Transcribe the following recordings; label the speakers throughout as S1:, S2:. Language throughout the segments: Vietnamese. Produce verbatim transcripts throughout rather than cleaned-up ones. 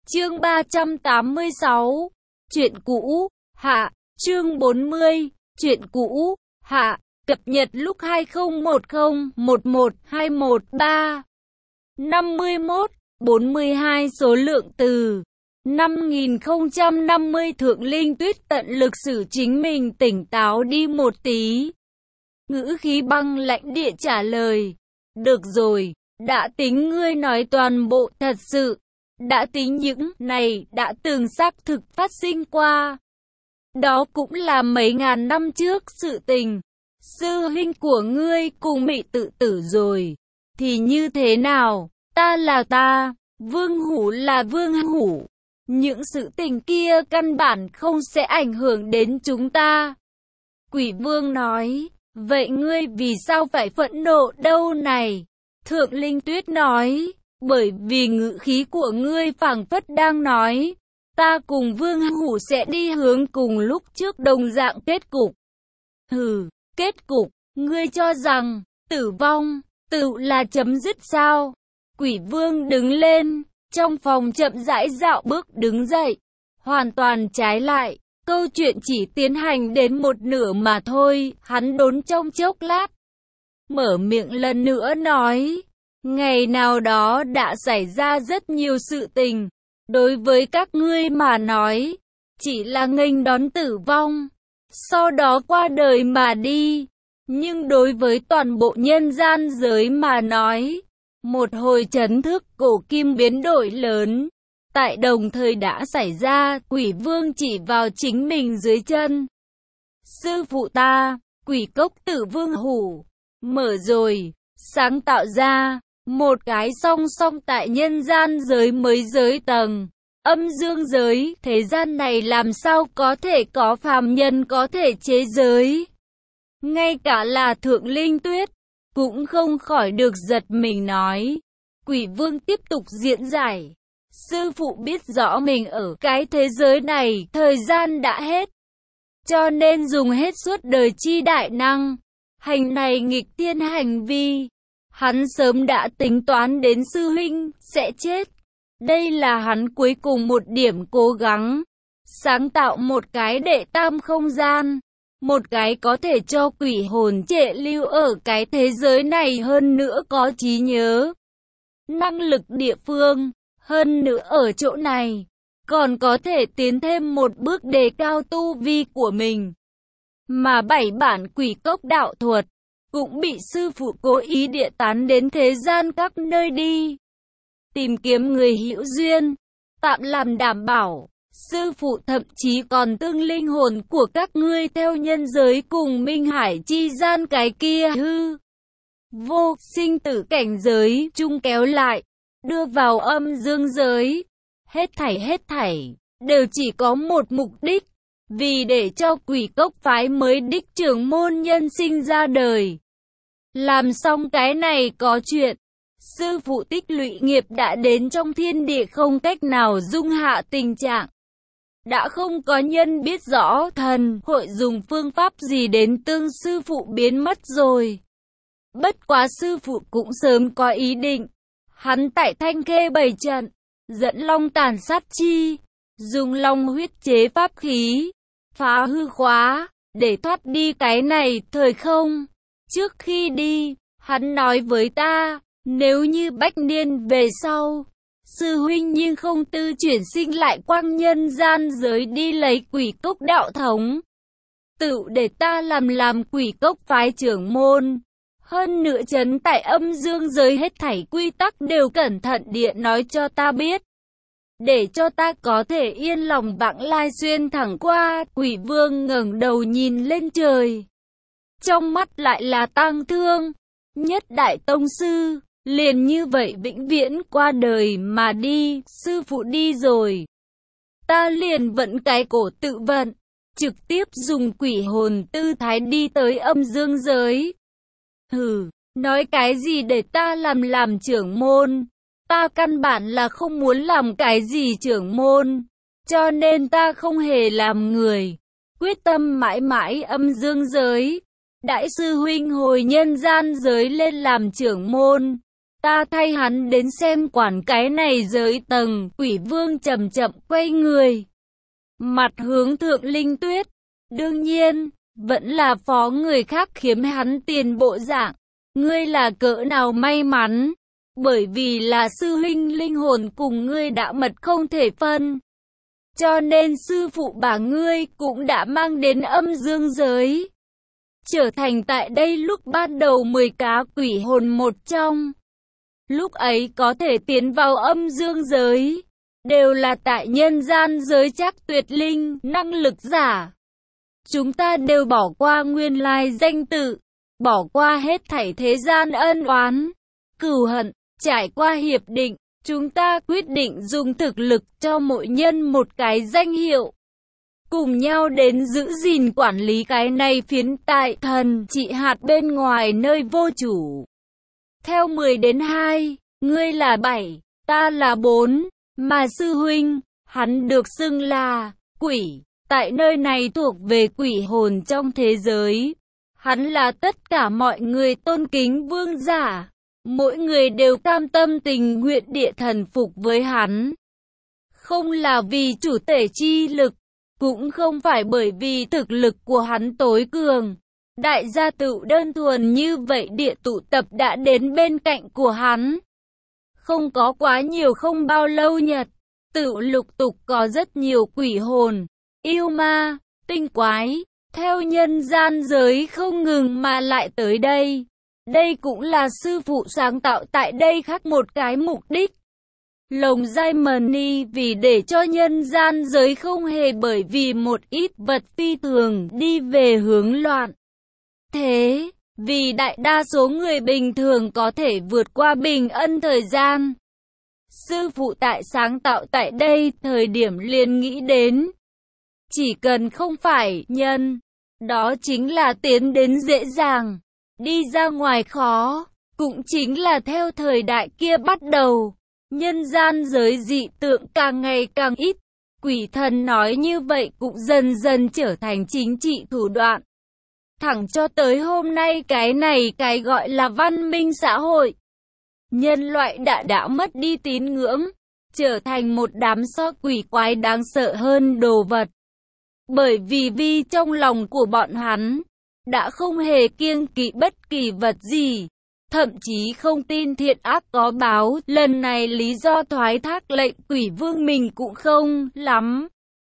S1: Chương ba trăm tám mươi sáu, Chuyện cũ, hạ, chương bốn mươi, Chuyện cũ, hạ, cập nhật lúc hai không một không một một hai một ba, năm mươi mốt, bốn mươi hai số lượng từ. năm nghìn không trăm năm mươi Thượng Linh Tuyết tận lực xử chính mình tỉnh táo đi một tí. Ngữ khí băng lãnh địa trả lời. Được rồi, đã tính ngươi nói toàn bộ thật sự. Đã tính những này đã từng xác thực phát sinh qua. Đó cũng là mấy ngàn năm trước sự tình. Sư huynh của ngươi cùng bị tự tử rồi. Thì như thế nào? Ta là ta, Vương Hủ là Vương Hủ. Những sự tình kia căn bản không sẽ ảnh hưởng đến chúng ta. Quỷ Vương nói, vậy ngươi vì sao phải phẫn nộ đâu này? Thượng Linh Tuyết nói, bởi vì ngữ khí của ngươi phảng phất đang nói, ta cùng Vương Hủ sẽ đi hướng cùng lúc trước đồng dạng kết cục. Hừ, kết cục, ngươi cho rằng, tử vong, tự là chấm dứt sao? Quỷ Vương đứng lên, trong phòng chậm rãi dạo bước đứng dậy. Hoàn toàn trái lại, câu chuyện chỉ tiến hành đến một nửa mà thôi, hắn đốn trong chốc lát. Mở miệng lần nữa nói, ngày nào đó đã xảy ra rất nhiều sự tình. Đối với các ngươi mà nói, chỉ là nghênh đón tử vong, sau đó qua đời mà đi. Nhưng đối với toàn bộ nhân gian giới mà nói, một hồi chấn thức cổ kim biến đổi lớn, tại đồng thời đã xảy ra. Quỷ Vương chỉ vào chính mình dưới chân. Sư phụ ta, Quỷ Cốc Tử Vương Hủ, mở rồi, sáng tạo ra một cái song song tại nhân gian giới mới giới tầng, âm dương giới. Thế gian này làm sao có thể có phàm nhân có thể chế giới? Ngay cả là Thượng Linh Tuyết cũng không khỏi được giật mình nói. Quỷ Vương tiếp tục diễn giải. Sư phụ biết rõ mình ở cái thế giới này, thời gian đã hết. Cho nên dùng hết suốt đời chi đại năng. Hành này nghịch thiên hành vi. Hắn sớm đã tính toán đến sư huynh sẽ chết. Đây là hắn cuối cùng một điểm cố gắng. Sáng tạo một cái đệ tam không gian. Một cái có thể cho quỷ hồn trệ lưu ở cái thế giới này, hơn nữa có trí nhớ, năng lực địa phương, hơn nữa ở chỗ này, còn có thể tiến thêm một bước đề cao tu vi của mình. Mà bảy bản Quỷ Cốc đạo thuật, cũng bị sư phụ cố ý địa tán đến thế gian các nơi đi. Tìm kiếm người hữu duyên, tạm làm đảm bảo. Sư phụ thậm chí còn tương linh hồn của các ngươi theo nhân giới cùng Minh Hải chi gian cái kia hư vô sinh tử cảnh giới chung kéo lại, đưa vào âm dương giới. Hết thảy hết thảy đều chỉ có một mục đích, vì để cho Quỷ Cốc phái mới đích trưởng môn nhân sinh ra đời. Làm xong cái này có chuyện, sư phụ tích lũy nghiệp đã đến trong thiên địa không cách nào dung hạ tình trạng. Đã không có nhân biết rõ thần hội dùng phương pháp gì đến tương sư phụ biến mất rồi. Bất quá sư phụ cũng sớm có ý định. Hắn tại Thanh Khê bày trận, dẫn long tàn sát chi, dùng long huyết chế pháp khí, phá hư khóa, để thoát đi cái này thời không. Trước khi đi, hắn nói với ta, nếu như bách niên về sau, sư huynh nhưng không tư chuyển sinh lại quang nhân gian giới đi lấy Quỷ Cốc đạo thống, tự để ta làm làm Quỷ Cốc phái trưởng môn. Hơn nữa chấn tại âm dương giới hết thảy quy tắc đều cẩn thận địa nói cho ta biết, để cho ta có thể yên lòng vãng lai xuyên thẳng qua. Quỷ Vương ngẩng đầu nhìn lên trời, trong mắt lại là tang thương. Nhất đại tông sư liền như vậy vĩnh viễn qua đời mà đi. Sư phụ đi rồi, ta liền vận cái cổ tự vận, trực tiếp dùng quỷ hồn tư thái đi tới âm dương giới. Hừ, nói cái gì để ta làm làm trưởng môn? Ta căn bản là không muốn làm cái gì trưởng môn, cho nên ta không hề làm người, quyết tâm mãi mãi âm dương giới. Đại sư huynh hồi nhân gian giới lên làm trưởng môn, Ta thay hắn đến xem quản cái này giới tầng. Quỷ vương chậm chậm quay người, mặt hướng Thượng Linh Tuyết. Đương nhiên, vẫn là phó người khác khiếm hắn tiền bộ dạng. Ngươi là cỡ nào may mắn, bởi vì là sư huynh linh hồn cùng ngươi đã mật không thể phân. Cho nên sư phụ bà ngươi cũng đã mang đến âm dương giới, trở thành tại đây lúc ban đầu mười cá quỷ hồn một trong. Lúc ấy có thể tiến vào âm dương giới, đều là tại nhân gian giới chắc tuyệt linh, năng lực giả. Chúng ta đều bỏ qua nguyên lai danh tự, bỏ qua hết thảy thế gian ân oán, cừu hận, trải qua hiệp định, chúng ta quyết định dùng thực lực cho mỗi nhân một cái danh hiệu. Cùng nhau đến giữ gìn quản lý cái này phiến tại thần trị hạt bên ngoài nơi vô chủ. Theo mười đến hai, ngươi là bảy, ta là bốn, mà sư huynh, hắn được xưng là quỷ, tại nơi này thuộc về quỷ hồn trong thế giới. Hắn là tất cả mọi người tôn kính vương giả, mỗi người đều cam tâm tình nguyện địa thần phục với hắn. Không là vì chủ thể chi lực, cũng không phải bởi vì thực lực của hắn tối cường. Đại gia tự đơn thuần như vậy địa tụ tập đã đến bên cạnh của hắn. Không có quá nhiều không bao lâu nhật, tự lục tục có rất nhiều quỷ hồn, yêu ma, tinh quái, theo nhân gian giới không ngừng mà lại tới đây. Đây cũng là sư phụ sáng tạo tại đây khác một cái mục đích. Lồng Diamond vì để cho nhân gian giới không hề bởi vì một ít vật phi thường đi về hướng loạn. Thế, vì đại đa số người bình thường có thể vượt qua bình ân thời gian. Sư phụ tại sáng tạo tại đây thời điểm liền nghĩ đến. Chỉ cần không phải nhân, đó chính là tiến đến dễ dàng, đi ra ngoài khó, cũng chính là theo thời đại kia bắt đầu. Nhân gian giới dị tượng càng ngày càng ít, quỷ thần nói như vậy cũng dần dần trở thành chính trị thủ đoạn. Thẳng cho tới hôm nay cái này cái gọi là văn minh xã hội. Nhân loại đã đã mất đi tín ngưỡng, trở thành một đám so quỷ quái đáng sợ hơn đồ vật. Bởi vì vì trong lòng của bọn hắn, đã không hề kiêng kỵ bất kỳ vật gì. Thậm chí không tin thiện ác có báo, lần này lý do thoái thác lệnh quỷ vương mình cũng không lắm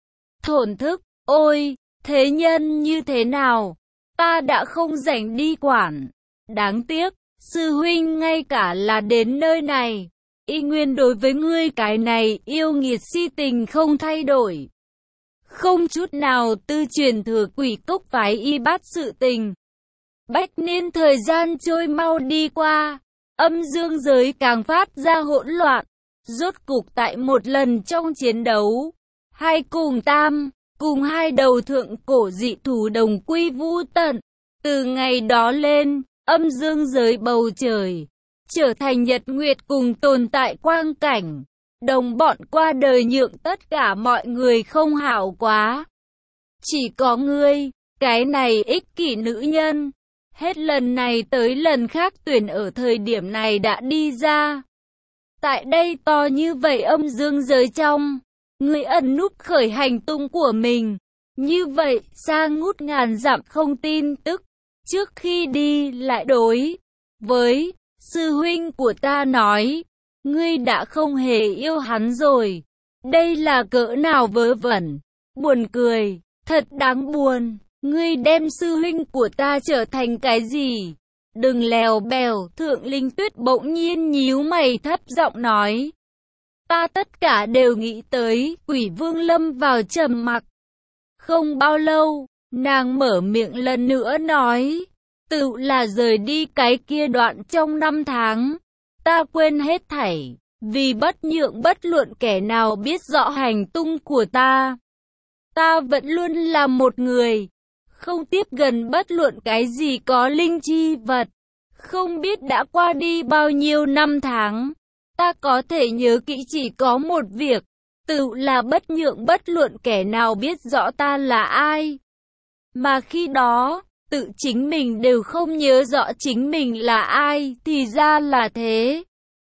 S1: thổn thức. Ôi, thế nhân như thế nào, ta đã không rảnh đi quản. Đáng tiếc, sư huynh ngay cả là đến nơi này, y nguyên đối với ngươi cái này yêu nghiệt si tình không thay đổi. Không chút nào tư truyền thừa quỷ cốc phái y bát sự tình. Bách niên thời gian trôi mau đi qua, âm dương giới càng phát ra hỗn loạn. Rốt cục tại một lần trong chiến đấu, hai cùng tam, cùng hai đầu thượng cổ dị thú đồng quy vu tận. Từ ngày đó lên, âm dương giới bầu trời, trở thành nhật nguyệt cùng tồn tại quang cảnh. Đồng bọn qua đời nhượng tất cả mọi người không hảo quá. Chỉ có ngươi, cái này ích kỷ nữ nhân. Hết lần này tới lần khác tuyển ở thời điểm này đã đi ra. Tại đây to như vậy âm dương giới trong, người ẩn núp khởi hành tung của mình. Như vậy, xa ngút ngàn dặm không tin tức. Trước khi đi lại đối với sư huynh của ta nói, ngươi đã không hề yêu hắn rồi. Đây là cỡ nào vớ vẩn, buồn cười, thật đáng buồn. Ngươi đem sư huynh của ta trở thành cái gì? Đừng lèo bèo, Thượng Linh Tuyết bỗng nhiên nhíu mày thấp giọng nói. Ta tất cả đều nghĩ tới, quỷ vương lâm vào trầm mặc. Không bao lâu, nàng mở miệng lần nữa nói. Tự là rời đi cái kia đoạn trong năm tháng. Ta quên hết thảy, vì bất nhượng bất luận kẻ nào biết rõ hành tung của ta. Ta vẫn luôn là một người, không tiếp gần bất luận cái gì có linh chi vật. Không biết đã qua đi bao nhiêu năm tháng, ta có thể nhớ kỹ chỉ có một việc, tự là bất nhượng bất luận kẻ nào biết rõ ta là ai. Mà khi đó, tự chính mình đều không nhớ rõ chính mình là ai, thì ra là thế.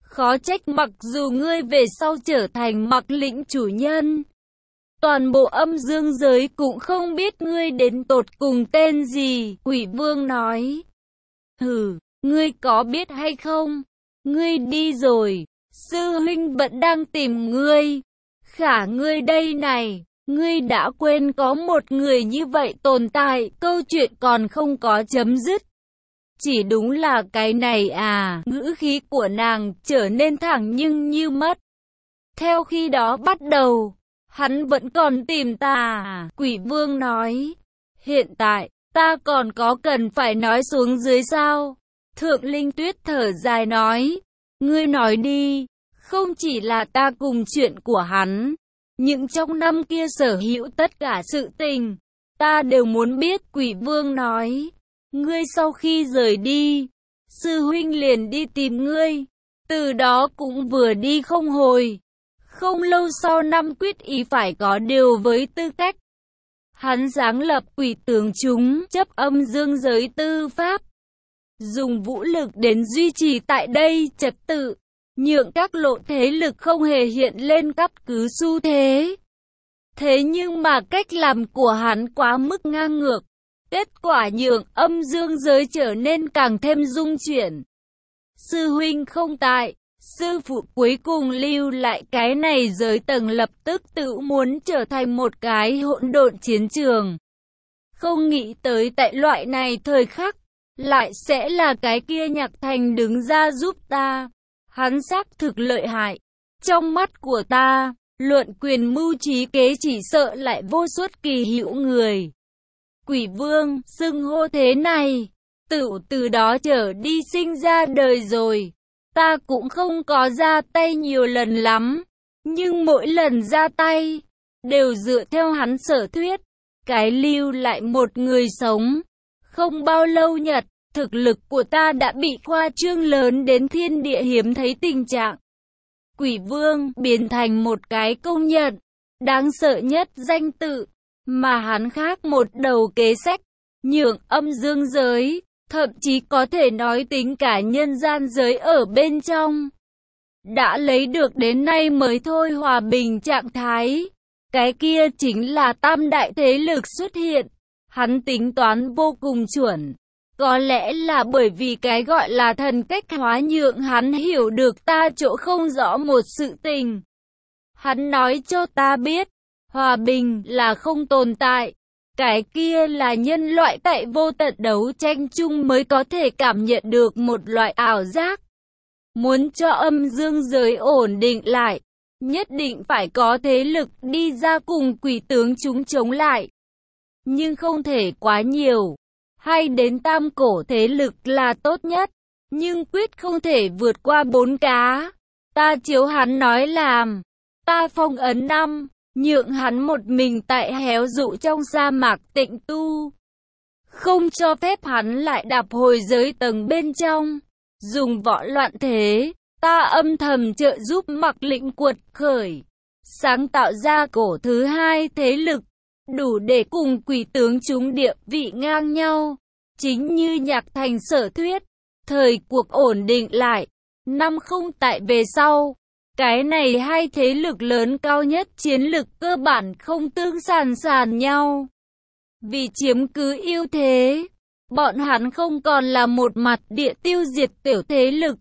S1: Khó trách mặc dù ngươi về sau trở thành Mặc Lĩnh chủ nhân, toàn bộ âm dương giới cũng không biết ngươi đến tột cùng tên gì. Quỷ vương nói. Hừ, ngươi có biết hay không? Ngươi đi rồi, sư huynh vẫn đang tìm ngươi. Khả ngươi đây này, ngươi đã quên có một người như vậy tồn tại, câu chuyện còn không có chấm dứt. Chỉ đúng là cái này à, ngữ khí của nàng trở nên thẳng nhưng như mất. Theo khi đó bắt đầu, hắn vẫn còn tìm ta à? Quỷ vương nói. Hiện tại, ta còn có cần phải nói xuống dưới sao? Thượng Linh Tuyết thở dài nói. Ngươi nói đi, không chỉ là ta cùng chuyện của hắn, nhưng trong năm kia sở hữu tất cả sự tình, ta đều muốn biết. Quỷ vương nói. Ngươi sau khi rời đi, sư huynh liền đi tìm ngươi, từ đó cũng vừa đi không hồi. Không lâu sau năm quyết ý phải có điều với tư cách. Hắn sáng lập quỷ tướng chúng chấp âm dương giới tư pháp, dùng vũ lực đến duy trì tại đây trật tự, nhượng các lộ thế lực không hề hiện lên cắt cứ xu thế. Thế nhưng mà cách làm của hắn quá mức ngang ngược, kết quả nhượng âm dương giới trở nên càng thêm dung chuyển. Sư huynh không tại, sư phụ cuối cùng lưu lại cái này giới tầng lập tức tự muốn trở thành một cái hỗn độn chiến trường. Không nghĩ tới tại loại này thời khắc, lại sẽ là cái kia Nhạc Thành đứng ra giúp ta. Hắn xác thực lợi hại. Trong mắt của ta, luận quyền mưu trí kế chỉ sợ lại vô suất kỳ hữu người. Quỷ vương, xưng hô thế này, tự từ đó trở đi sinh ra đời rồi. Ta cũng không có ra tay nhiều lần lắm, nhưng mỗi lần ra tay, đều dựa theo hắn sở thuyết, cái lưu lại một người sống. Không bao lâu nhật, thực lực của ta đã bị khoa trương lớn đến thiên địa hiếm thấy tình trạng. Quỷ vương biến thành một cái công nhận, đáng sợ nhất danh tự, mà hắn khác một đầu kế sách, nhượng âm dương giới, thậm chí có thể nói tính cả nhân gian giới ở bên trong. Đã lấy được đến nay mới thôi hòa bình trạng thái. Cái kia chính là tam đại thế lực xuất hiện. Hắn tính toán vô cùng chuẩn. Có lẽ là bởi vì cái gọi là thần cách hóa nhượng hắn hiểu được ta chỗ không rõ một sự tình. Hắn nói cho ta biết, hòa bình là không tồn tại. Cái kia là nhân loại tại vô tận đấu tranh chung mới có thể cảm nhận được một loại ảo giác. Muốn cho âm dương giới ổn định lại, nhất định phải có thế lực đi ra cùng quỷ tướng chúng chống lại. Nhưng không thể quá nhiều. Hay đến tam cổ thế lực là tốt nhất, nhưng quyết không thể vượt qua bốn cá. Ta chiếu hắn nói làm, ta phong ấn năm, nhượng hắn một mình tại héo dụ trong sa mạc tịnh tu. Không cho phép hắn lại đạp hồi giới tầng bên trong, dùng võ loạn thế, ta âm thầm trợ giúp Mặc Lĩnh cuột khởi, sáng tạo ra cổ thứ hai thế lực, đủ để cùng quỷ tướng chúng địa vị ngang nhau. Chính như Nhạc Thành sở thuyết, thời cuộc ổn định lại, năm không tại về sau, cái này hai thế lực lớn cao nhất chiến lực cơ bản không tương sàn sàn nhau. Vì chiếm cứ ưu thế, bọn hắn không còn là một mặt địa tiêu diệt tiểu thế lực,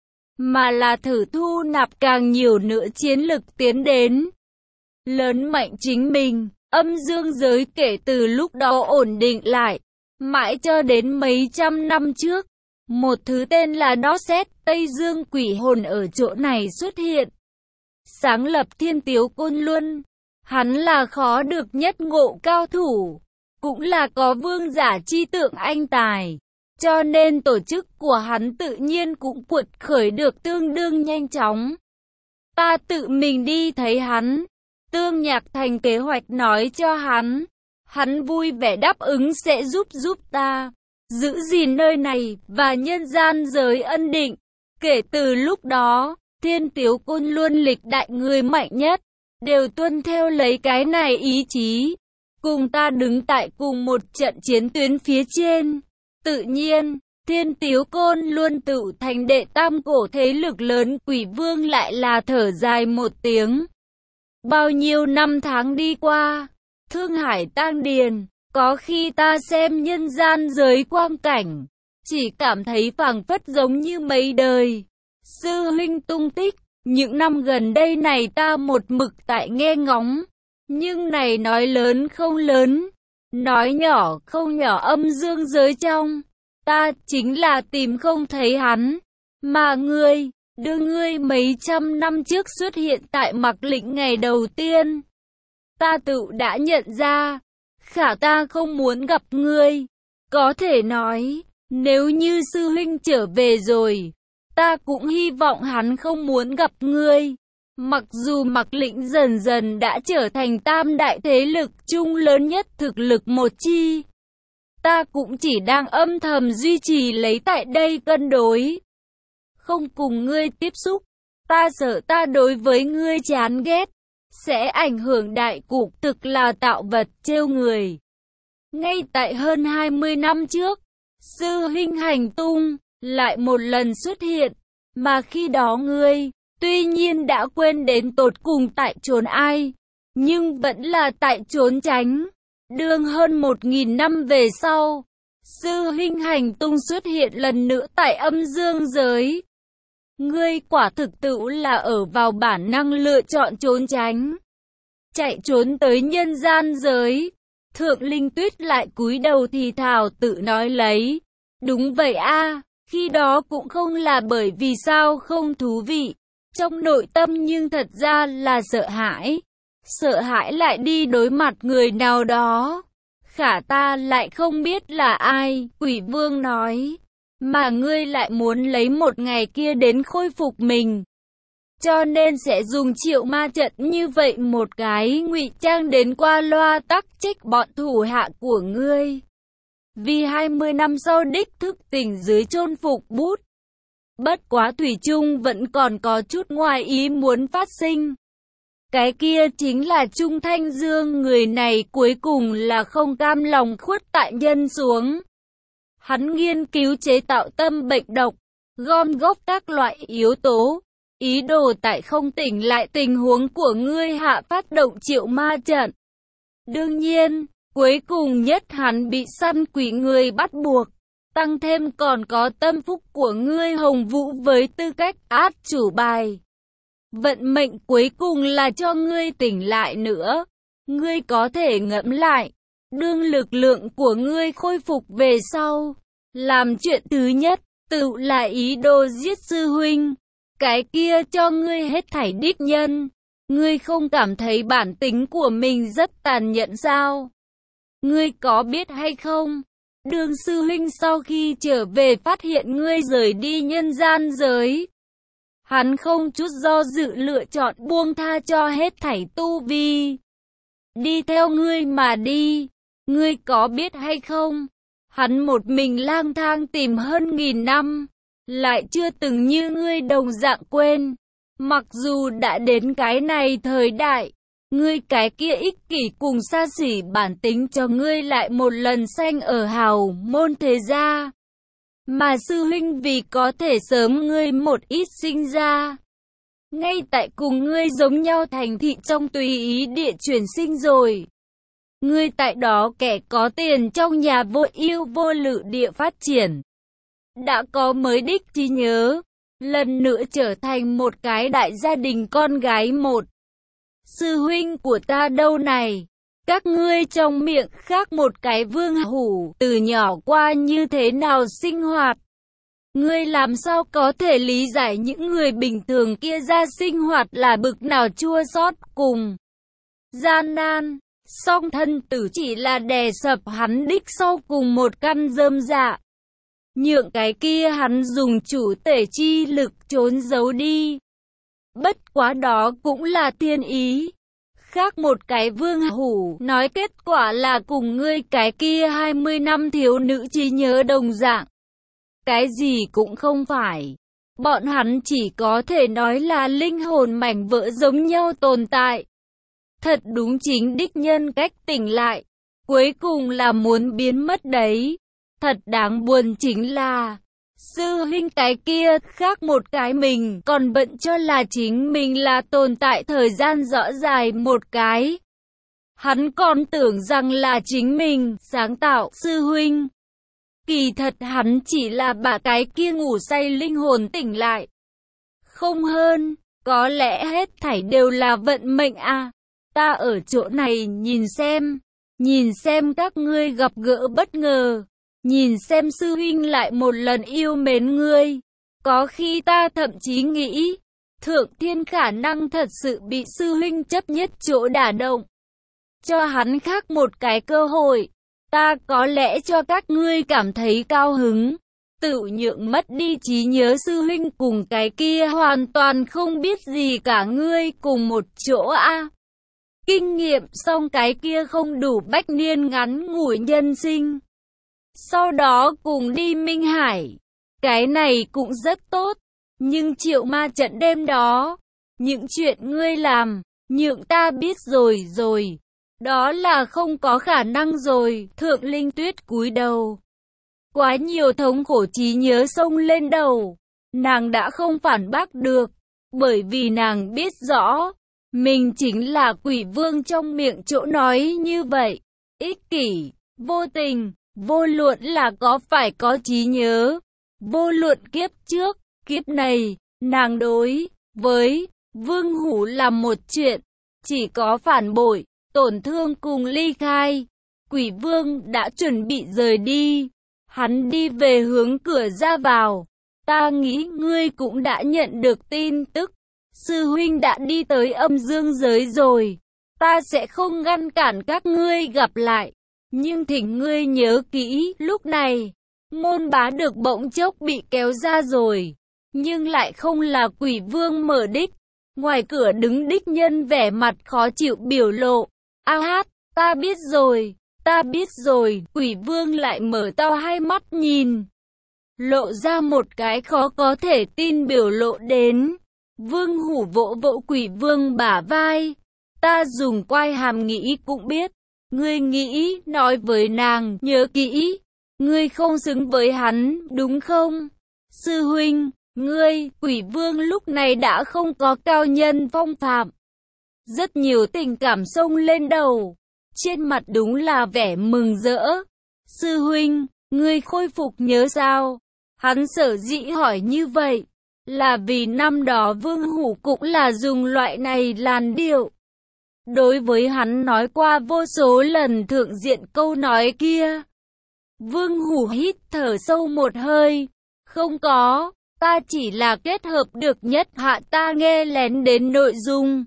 S1: mà là thử thu nạp càng nhiều nữa chiến lực tiến đến. Lớn mạnh chính mình, âm dương giới kể từ lúc đó ổn định lại, mãi cho đến mấy trăm năm trước, một thứ tên là Đó Xét Tây Dương quỷ hồn ở chỗ này xuất hiện. Sáng lập Thiên Tiếu Côn Luân, hắn là khó được nhất ngộ cao thủ, cũng là có vương giả chi tượng anh tài, cho nên tổ chức của hắn tự nhiên cũng cuột khởi được tương đương nhanh chóng. Ta tự mình đi thấy hắn, Tương Nhạc Thành kế hoạch nói cho hắn, hắn vui vẻ đáp ứng sẽ giúp giúp ta, giữ gìn nơi này và nhân gian giới ân định. Kể từ lúc đó, Thiên Tiếu Côn Luân lịch đại người mạnh nhất, đều tuân theo lấy cái này ý chí, cùng ta đứng tại cùng một trận chiến tuyến phía trên. Tự nhiên, Thiên Tiếu Côn luôn tụ thành đệ tam cổ thế lực lớn, Quỷ Vương lại là thở dài một tiếng. Bao nhiêu năm tháng đi qua, Thương Hải tang điền, có khi ta xem nhân gian giới quang cảnh, chỉ cảm thấy phảng phất giống như mấy đời. Sư huynh tung tích, những năm gần đây này ta một mực tại nghe ngóng, nhưng này nói lớn không lớn, nói nhỏ không nhỏ, âm dương giới trong, ta chính là tìm không thấy hắn, mà ngươi, đưa ngươi mấy trăm năm trước xuất hiện tại Mạc Lĩnh ngày đầu tiên. Ta tự đã nhận ra, khả ta không muốn gặp ngươi. Có thể nói, nếu như sư huynh trở về rồi, ta cũng hy vọng hắn không muốn gặp ngươi. Mặc dù Mạc Lĩnh dần dần đã trở thành tam đại thế lực chung lớn nhất thực lực một chi, ta cũng chỉ đang âm thầm duy trì lấy tại đây cân đối. Không cùng ngươi tiếp xúc, ta sợ ta đối với ngươi chán ghét, sẽ ảnh hưởng đại cục, thực là tạo vật trêu người. Ngay tại hơn hai mươi năm trước, sư huynh hành tung lại một lần xuất hiện, mà khi đó ngươi tuy nhiên đã quên đến tột cùng tại trốn ai, nhưng vẫn là tại trốn tránh. Đương hơn một nghìn năm về sau, sư huynh hành tung xuất hiện lần nữa tại âm dương giới. Ngươi quả thực tự là ở vào bản năng lựa chọn trốn tránh, chạy trốn tới nhân gian giới. Thượng Linh Tuyết lại cúi đầu thì thào tự nói lấy. Đúng vậy a, khi đó cũng không là bởi vì sao không thú vị, trong nội tâm nhưng thật ra là sợ hãi. Sợ hãi lại đi đối mặt người nào đó, khả ta lại không biết là ai. Quỷ Vương nói, mà ngươi lại muốn lấy một ngày kia đến khôi phục mình, cho nên sẽ dùng triệu ma trận như vậy một cái ngụy trang đến qua loa tắc trách bọn thủ hạ của ngươi. Vì hai mươi năm sau đích thức tỉnh dưới chôn phục bút. Bất quá thủy chung vẫn còn có chút ngoài ý muốn phát sinh. Cái kia chính là Trung Thanh Dương, người này cuối cùng là không cam lòng khuất tại nhân xuống. Hắn nghiên cứu chế tạo tâm bệnh độc, gom góp các loại yếu tố, ý đồ tại không tỉnh lại tình huống của ngươi hạ phát động triệu ma trận. Đương nhiên, cuối cùng nhất hắn bị săn quỷ người bắt buộc, tăng thêm còn có tâm phúc của ngươi Hồng Vũ với tư cách át chủ bài. Vận mệnh cuối cùng là cho ngươi tỉnh lại nữa. Ngươi có thể ngẫm lại, đương lực lượng của ngươi khôi phục về sau, làm chuyện thứ nhất, tự là ý đồ giết sư huynh. Cái kia cho ngươi hết thảy đích nhân. Ngươi không cảm thấy bản tính của mình rất tàn nhẫn sao? Ngươi có biết hay không? Đường sư huynh sau khi trở về phát hiện ngươi rời đi nhân gian giới, hắn không chút do dự lựa chọn buông tha cho hết thảy tu vi, đi theo ngươi mà đi. Ngươi có biết hay không? Hắn một mình lang thang tìm hơn nghìn năm, lại chưa từng như ngươi đồng dạng quên. Mặc dù đã đến cái này thời đại, ngươi cái kia ích kỷ cùng xa xỉ bản tính cho ngươi lại một lần sanh ở hào môn thế gia. Mà sư huynh vì có thể sớm ngươi một ít sinh ra, ngay tại cùng ngươi giống nhau thành thị trong tùy ý địa chuyển sinh rồi. Ngươi tại đó kẻ có tiền trong nhà vô ưu vô lự địa phát triển, đã có mới đích trí nhớ, lần nữa trở thành một cái đại gia đình con gái một. Sư huynh của ta đâu này? Các ngươi trong miệng khác một cái vương hủ, từ nhỏ qua như thế nào sinh hoạt? Ngươi làm sao có thể lý giải những người bình thường kia ra sinh hoạt là bực nào chua xót cùng gian nan? Song thân tử chỉ là đè sập hắn đích sau cùng một căn rơm dạ, nhượng cái kia hắn dùng chủ tể chi lực trốn giấu đi. Bất quá đó cũng là thiên ý. Khác một cái vương hủ nói kết quả là cùng ngươi cái kia hai mươi năm thiếu nữ trí nhớ đồng dạng. Cái gì cũng không phải. Bọn hắn chỉ có thể nói là linh hồn mảnh vỡ giống nhau tồn tại. Thật đúng chính đích nhân cách tỉnh lại, cuối cùng là muốn biến mất đấy. Thật đáng buồn chính là, sư huynh cái kia khác một cái mình còn bận cho là chính mình là tồn tại thời gian rõ dài một cái. Hắn còn tưởng rằng là chính mình sáng tạo sư huynh. Kỳ thật hắn chỉ là bà cái kia ngủ say linh hồn tỉnh lại. Không hơn, có lẽ hết thảy đều là vận mệnh à. Ta ở chỗ này nhìn xem, nhìn xem các ngươi gặp gỡ bất ngờ. Nhìn xem sư huynh lại một lần yêu mến ngươi. Có khi ta thậm chí nghĩ, thượng thiên khả năng thật sự bị sư huynh chấp nhất chỗ đả động. Cho hắn khác một cái cơ hội. Ta có lẽ cho các ngươi cảm thấy cao hứng. Tự nhượng mất đi trí nhớ sư huynh cùng cái kia hoàn toàn không biết gì cả ngươi cùng một chỗ a. À. Kinh nghiệm xong cái kia không đủ bách niên ngắn ngủi nhân sinh. Sau đó cùng đi Minh Hải. Cái này cũng rất tốt. Nhưng triệu ma trận đêm đó, những chuyện ngươi làm, nhượng ta biết rồi rồi. Đó là không có khả năng rồi. Thượng Linh Tuyết cúi đầu. Quá nhiều thống khổ trí nhớ xông lên đầu. Nàng đã không phản bác được. Bởi vì nàng biết rõ, mình chính là quỷ vương trong miệng chỗ nói như vậy. Ích kỷ, vô tình. Vô luận là có phải có trí nhớ, vô luận kiếp trước, kiếp này, nàng đối với Vương Hủ làm một chuyện, chỉ có phản bội, tổn thương cùng ly khai. Quỷ vương đã chuẩn bị rời đi, hắn đi về hướng cửa ra vào. Ta nghĩ ngươi cũng đã nhận được tin tức, sư huynh đã đi tới âm dương giới rồi, ta sẽ không ngăn cản các ngươi gặp lại. Nhưng thỉnh ngươi nhớ kỹ, lúc này, môn bá được bỗng chốc bị kéo ra rồi. Nhưng lại không là quỷ vương mở đích. Ngoài cửa đứng đích nhân vẻ mặt khó chịu biểu lộ. A hát, ta biết rồi, ta biết rồi. Quỷ vương lại mở to hai mắt nhìn. Lộ ra một cái khó có thể tin biểu lộ đến. Vương Hủ vỗ vỗ quỷ vương bả vai. Ta dùng quai hàm nghĩ cũng biết. Ngươi nghĩ, nói với nàng, nhớ kỹ, ngươi không xứng với hắn, đúng không? Sư huynh, ngươi, quỷ vương lúc này đã không có cao nhân phong phạm. Rất nhiều tình cảm xông lên đầu, trên mặt đúng là vẻ mừng rỡ. Sư huynh, ngươi khôi phục nhớ sao? Hắn sở dĩ hỏi như vậy, là vì năm đó Vương Hủ cũng là dùng loại này làn điệu. Đối với hắn nói qua vô số lần thượng diện câu nói kia. Vương Hủ hít thở sâu một hơi. Không có, ta chỉ là kết hợp được nhất hạ ta nghe lén đến nội dung.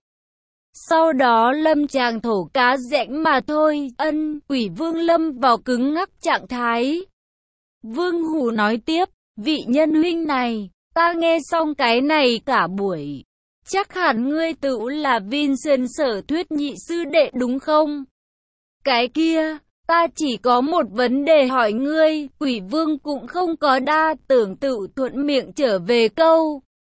S1: Sau đó lâm chàng thổ cá rãnh mà thôi. Ân, quỷ vương lâm vào cứng ngắc trạng thái. Vương Hủ nói tiếp, vị nhân huynh này, ta nghe xong cái này cả buổi. Chắc hẳn ngươi tự là Vincent sở thuyết nhị sư đệ đúng không? Cái kia, ta chỉ có một vấn đề hỏi ngươi, quỷ vương cũng không có đa tưởng tự thuận miệng trở về câu.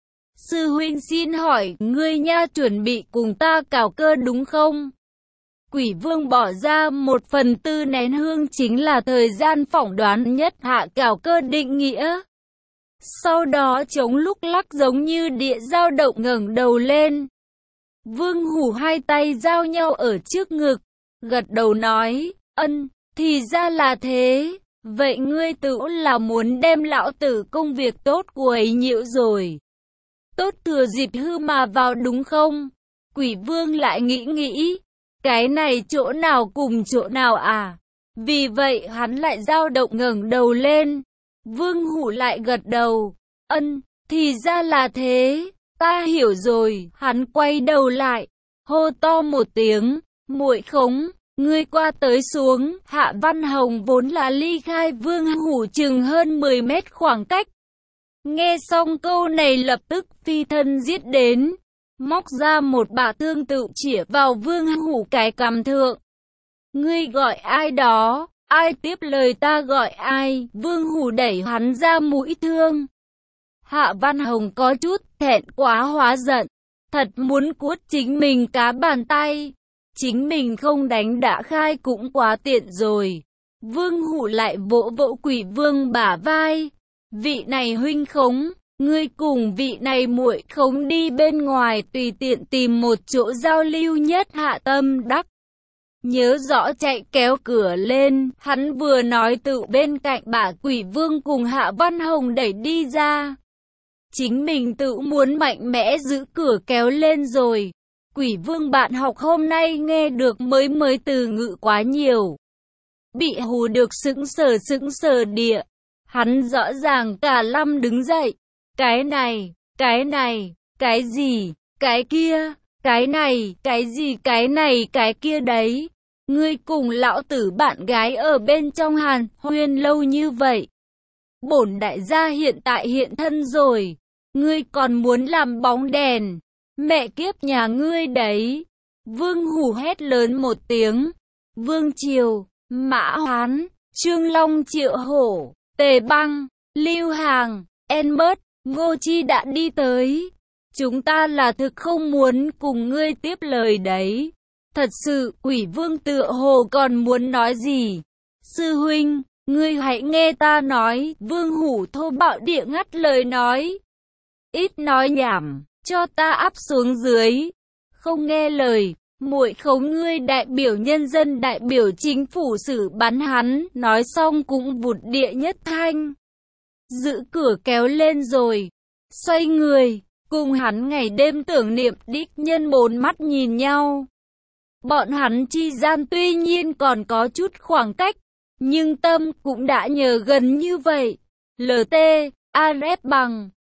S1: Sư huynh xin hỏi, ngươi nha chuẩn bị cùng ta cào cơ đúng không? Quỷ vương bỏ ra một phần tư nén hương chính là thời gian phỏng đoán nhất hạ cào cơ định nghĩa. Sau đó chống lúc lắc giống như địa dao động ngẩng đầu lên. Vương Hủ hai tay giao nhau ở trước ngực, gật đầu nói, ân, thì ra là thế, vậy ngươi tự là muốn đem lão tử công việc tốt của ấy nhiễu rồi. Tốt thừa dịp hư mà vào đúng không? Quỷ vương lại nghĩ nghĩ, cái này chỗ nào cùng chỗ nào à? Vì vậy hắn lại dao động ngẩng đầu lên. Vương Hủ lại gật đầu, ân, thì ra là thế, ta hiểu rồi. Hắn quay đầu lại, hô to một tiếng, muội khống, ngươi qua tới xuống. Hạ Văn Hồng vốn là ly khai Vương Hủ chừng hơn mười mét khoảng cách. Nghe xong câu này lập tức phi thân giết đến, móc ra một bả thương tự chĩa vào Vương Hủ cái cằm thượng. Ngươi gọi ai đó? Ai tiếp lời ta gọi ai? Vương Hủ đẩy hắn ra mũi thương. Hạ Văn Hồng có chút thẹn quá hóa giận, thật muốn cuốt chính mình cá bàn tay. Chính mình không đánh đã khai cũng quá tiện rồi. Vương Hủ lại vỗ vỗ Quỷ Vương bả vai. Vị này huynh khống, ngươi cùng vị này muội khống đi bên ngoài tùy tiện tìm một chỗ giao lưu nhất hạ tâm đắc. Nhớ rõ chạy kéo cửa lên, hắn vừa nói tự bên cạnh bả Quỷ Vương cùng Hạ Văn Hồng đẩy đi ra. Chính mình tự muốn mạnh mẽ giữ cửa kéo lên rồi. Quỷ Vương bạn học hôm nay nghe được mới mới từ ngữ quá nhiều. Bị hù được sững sờ sững sờ địa. Hắn rõ ràng cả lâm đứng dậy. Cái này, cái này, cái gì, cái kia, cái này, cái gì, cái này, cái kia đấy. Ngươi cùng lão tử bạn gái ở bên trong hàn huyên lâu như vậy. Bổn đại gia hiện tại hiện thân rồi. Ngươi còn muốn làm bóng đèn. Mẹ kiếp nhà ngươi đấy. Vương Hủ hét lớn một tiếng. Vương Triều, Mã Hoán, Trương Long Triệu Hổ, Tề Băng, Lưu Hàng, Enbert, Ngô Chi đã đi tới. Chúng ta là thực không muốn cùng ngươi tiếp lời đấy. Thật sự, Quỷ Vương tựa hồ còn muốn nói gì. Sư huynh, ngươi hãy nghe ta nói. Vương Hủ thô bạo địa ngắt lời nói. Ít nói nhảm, cho ta áp xuống dưới. Không nghe lời, muội khống ngươi đại biểu nhân dân đại biểu chính phủ xử bắn hắn. Nói xong cũng vụt địa nhất thanh. Giữ cửa kéo lên rồi. Xoay người, cùng hắn ngày đêm tưởng niệm đích nhân bốn mắt nhìn nhau. Bọn hắn chi gian tuy nhiên còn có chút khoảng cách, nhưng tâm cũng đã nhờ gần như vậy. lờ tê, a rép bằng